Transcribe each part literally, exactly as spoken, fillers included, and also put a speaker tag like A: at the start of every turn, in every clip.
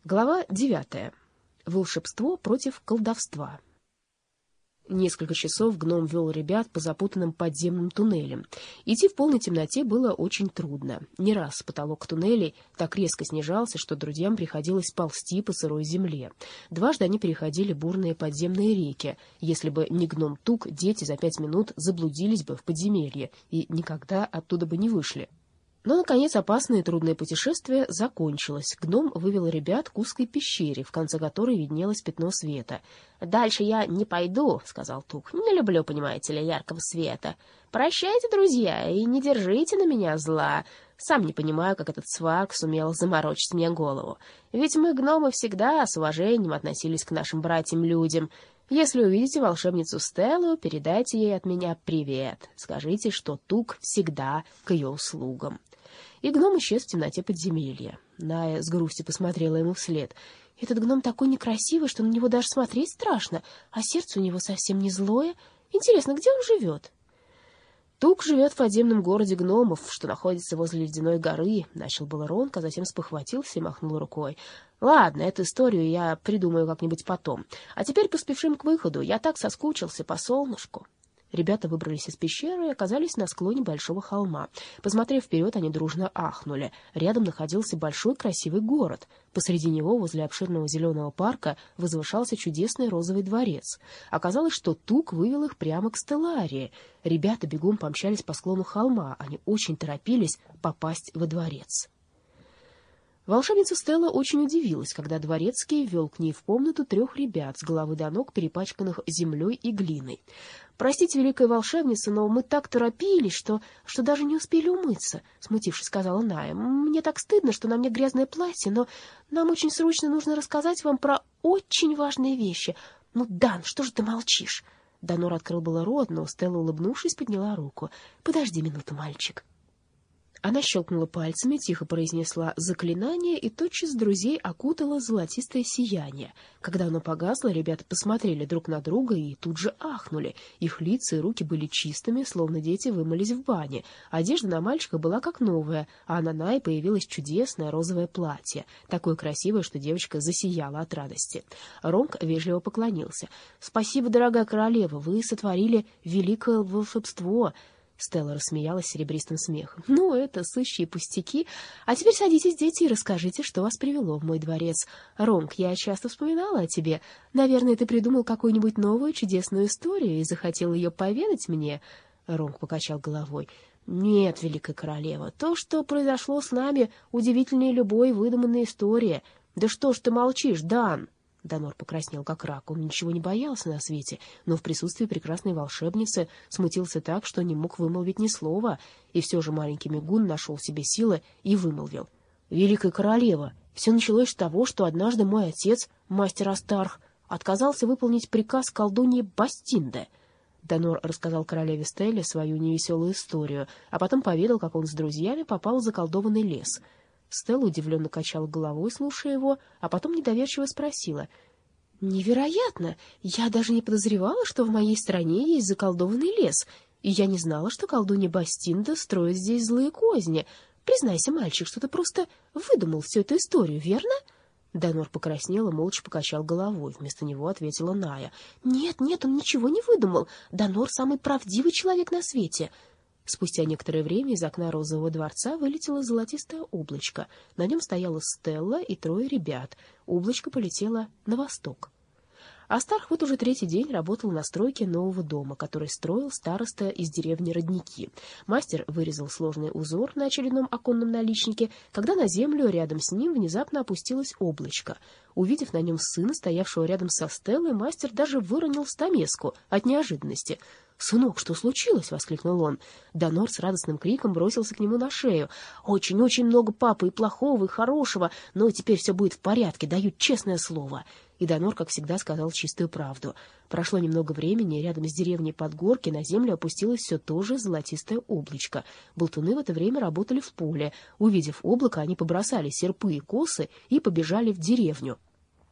A: Глава девятая. Волшебство против колдовства. Несколько часов гном вел ребят по запутанным подземным туннелям. Идти в полной темноте было очень трудно. Не раз потолок туннелей так резко снижался, что друзьям приходилось ползти по сырой земле. Дважды они переходили бурные подземные реки. Если бы не гном Тук, дети за пять минут заблудились бы в подземелье и никогда оттуда бы не вышли. Но, наконец, опасное и трудное путешествие закончилось. Гном вывел ребят к узкой пещере, в конце которой виднелось пятно света. «Дальше я не пойду», — сказал Тук. «Не люблю, понимаете ли, яркого света. Прощайте, друзья, и не держите на меня зла. Сам не понимаю, как этот сварк сумел заморочить мне голову. Ведь мы, гномы, всегда с уважением относились к нашим братьям-людям. Если увидите волшебницу Стеллу, передайте ей от меня привет. Скажите, что Тук всегда к ее услугам». И гном исчез в темноте подземелья. Ная с грустью посмотрела ему вслед. «Этот гном такой некрасивый, что на него даже смотреть страшно, а сердце у него совсем не злое. Интересно, где он живет?» «Тук живет в подземном городе гномов, что находится возле ледяной горы», — начал было Ронк, а затем спохватился и махнул рукой. «Ладно, эту историю я придумаю как-нибудь потом. А теперь поспешим к выходу. Я так соскучился по солнышку». Ребята выбрались из пещеры и оказались на склоне большого холма. Посмотрев вперед, они дружно ахнули. Рядом находился большой красивый город. Посреди него, возле обширного зеленого парка, возвышался чудесный розовый дворец. Оказалось, что Тук вывел их прямо к Стелларии. Ребята бегом помчались по склону холма. Они очень торопились попасть во дворец. Волшебница Стелла очень удивилась, когда дворецкий ввел к ней в комнату трех ребят, с головы до ног перепачканных землей и глиной. «Простите, великая волшебница, но мы так торопились, что, что даже не успели умыться», — смутившись, сказала Ная. «Мне так стыдно, что на мне грязное платье, но нам очень срочно нужно рассказать вам про очень важные вещи. Ну, Дан, что же ты молчишь?» Данор открыл было рот, но Стелла, улыбнувшись, подняла руку. «Подожди минуту, мальчик». Она щелкнула пальцами, тихо произнесла заклинание, и тотчас друзей окутало золотистое сияние. Когда оно погасло, ребята посмотрели друг на друга и тут же ахнули. Их лица и руки были чистыми, словно дети вымылись в бане. Одежда на мальчика была как новая, а на Нае появилось чудесное розовое платье, такое красивое, что девочка засияла от радости. Ронк вежливо поклонился. «Спасибо, дорогая королева, вы сотворили великое волшебство». Стелла рассмеялась серебристым смехом. «Ну, это сущие пустяки. А теперь садитесь, дети, и расскажите, что вас привело в мой дворец. Ронк, я часто вспоминала о тебе. Наверное, ты придумал какую-нибудь новую чудесную историю и захотел ее поведать мне?» Ронк покачал головой. «Нет, великая королева, то, что произошло с нами, удивительнее любой выдуманной истории. Да что ж ты молчишь, Дан?» Данор покраснел, как рак. Он ничего не боялся на свете, но в присутствии прекрасной волшебницы смутился так, что не мог вымолвить ни слова, и все же маленький Мигун нашел в себе силы и вымолвил. «Великая королева, все началось с того, что однажды мой отец, мастер Астарх, отказался выполнить приказ колдуньи Бастинды». Данор рассказал королеве Стелле свою невеселую историю, а потом поведал, как он с друзьями попал в заколдованный лес. Стелла удивленно качала головой, слушая его, а потом недоверчиво спросила. «Невероятно! Я даже не подозревала, что в моей стране есть заколдованный лес, и я не знала, что колдунья Бастинда строит здесь злые козни. Признайся, мальчик, что ты просто выдумал всю эту историю, верно?» Данор покраснел и молча покачал головой. Вместо него ответила Ная. «Нет, нет, он ничего не выдумал. Данор самый правдивый человек на свете». Спустя некоторое время из окна розового дворца вылетело золотистое облачко. На нем стояла Стелла и трое ребят. Облачко полетело на восток. Астарх вот уже третий день работал на стройке нового дома, который строил староста из деревни Родники. Мастер вырезал сложный узор на очередном оконном наличнике, когда на землю рядом с ним внезапно опустилось облачко. Увидев на нем сына, стоявшего рядом со Стеллой, мастер даже выронил стамеску от неожиданности. «Сынок, что случилось?» — воскликнул он. Данор с радостным криком бросился к нему на шею. «Очень-очень много папы и плохого, и хорошего, но теперь все будет в порядке, даю честное слово». И Данор, как всегда, сказал чистую правду. Прошло немного времени, и рядом с деревней Подгорки на землю опустилось все то же золотистое облачко. Болтуны в это время работали в поле. Увидев облако, они побросали серпы и косы и побежали в деревню.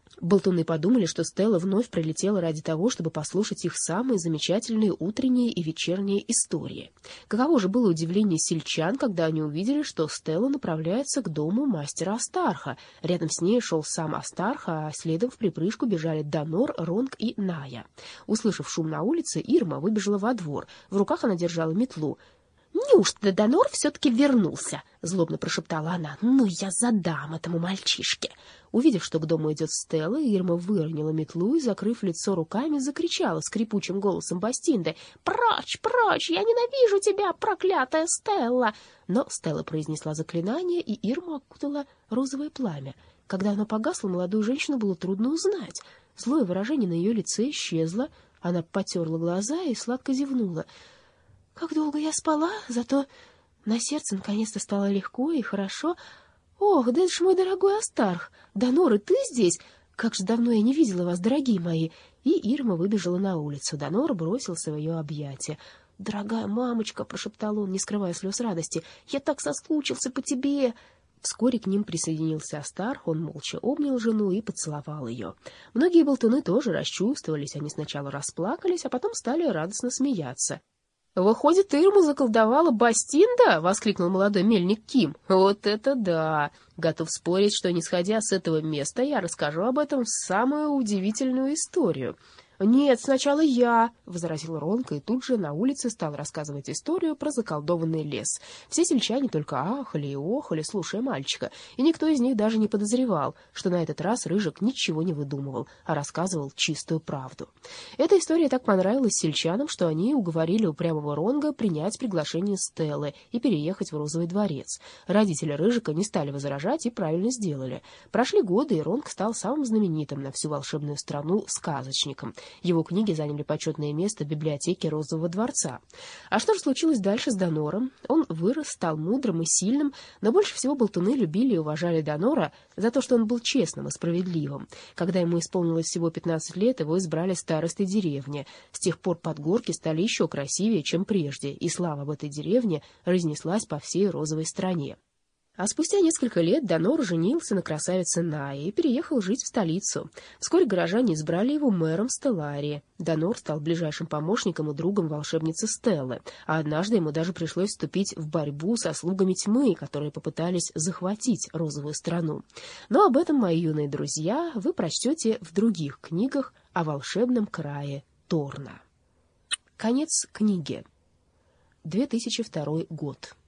A: Болтуны подумали, что Стелла вновь прилетела ради того, чтобы послушать их самые замечательные утренние и вечерние истории. Каково же было удивление сельчан, когда они увидели, что Стелла направляется к дому мастера Астарха. Рядом с ней шел сам Астарх, а следом в припрыжку бежали Данор, Ронг и Ная. Услышав шум на улице, Ирма выбежала во двор. В руках она держала метлу. «Неужто Данор все-таки вернулся?» — злобно прошептала она. «Ну, я задам этому мальчишке!» Увидев, что к дому идет Стелла, Ирма выронила метлу и, закрыв лицо руками, закричала скрипучим голосом Бастинды: «Прочь, прочь! Я ненавижу тебя, проклятая Стелла!» Но Стелла произнесла заклинание, и Ирму окутало розовое пламя. Когда оно погасло, молодую женщину было трудно узнать. Злое выражение на ее лице исчезло, она потерла глаза и сладко зевнула. «Как долго я спала, зато на сердце наконец-то стало легко и хорошо. Ох, да это ж мой дорогой Астарх! Данор, и ты здесь? Как же давно я не видела вас, дорогие мои!» И Ирма выбежала на улицу. Данор бросился в ее объятия. «Дорогая мамочка!» — прошептал он, не скрывая слез радости. «Я так соскучился по тебе!» Вскоре к ним присоединился Астарх, он молча обнял жену и поцеловал ее. Многие болтуны тоже расчувствовались, они сначала расплакались, а потом стали радостно смеяться. «Выходит, Ирму заколдовала Бастинда?» — воскликнул молодой мельник Ким. «Вот это да! Готов спорить, что, не сходя с этого места, я расскажу об этом самую удивительную историю». «Нет, сначала я», — возразил Ронка, и тут же на улице стал рассказывать историю про заколдованный лес. Все сельчане только ахали и охали, слушая мальчика, и никто из них даже не подозревал, что на этот раз Рыжик ничего не выдумывал, а рассказывал чистую правду. Эта история так понравилась сельчанам, что они уговорили упрямого Ронга принять приглашение Стеллы и переехать в Розовый дворец. Родители Рыжика не стали возражать и правильно сделали. Прошли годы, и Ронг стал самым знаменитым на всю волшебную страну сказочником. Его книги заняли почетное место в библиотеке Розового дворца. А что же случилось дальше с Данором? Он вырос, стал мудрым и сильным, но больше всего болтуны любили и уважали Данора за то, что он был честным и справедливым. Когда ему исполнилось всего пятнадцать лет, его избрали старостой деревни. С тех пор подгорки стали еще красивее, чем прежде, и слава об этой деревне разнеслась по всей Розовой стране. А спустя несколько лет Данор женился на красавице Найе и переехал жить в столицу. Вскоре горожане избрали его мэром Стелларии. Данор стал ближайшим помощником и другом волшебницы Стеллы, а однажды ему даже пришлось вступить в борьбу со слугами тьмы, которые попытались захватить розовую страну. Но об этом, мои юные друзья, вы прочтете в других книгах о волшебном крае Торна. Конец книги. две тысячи второй год.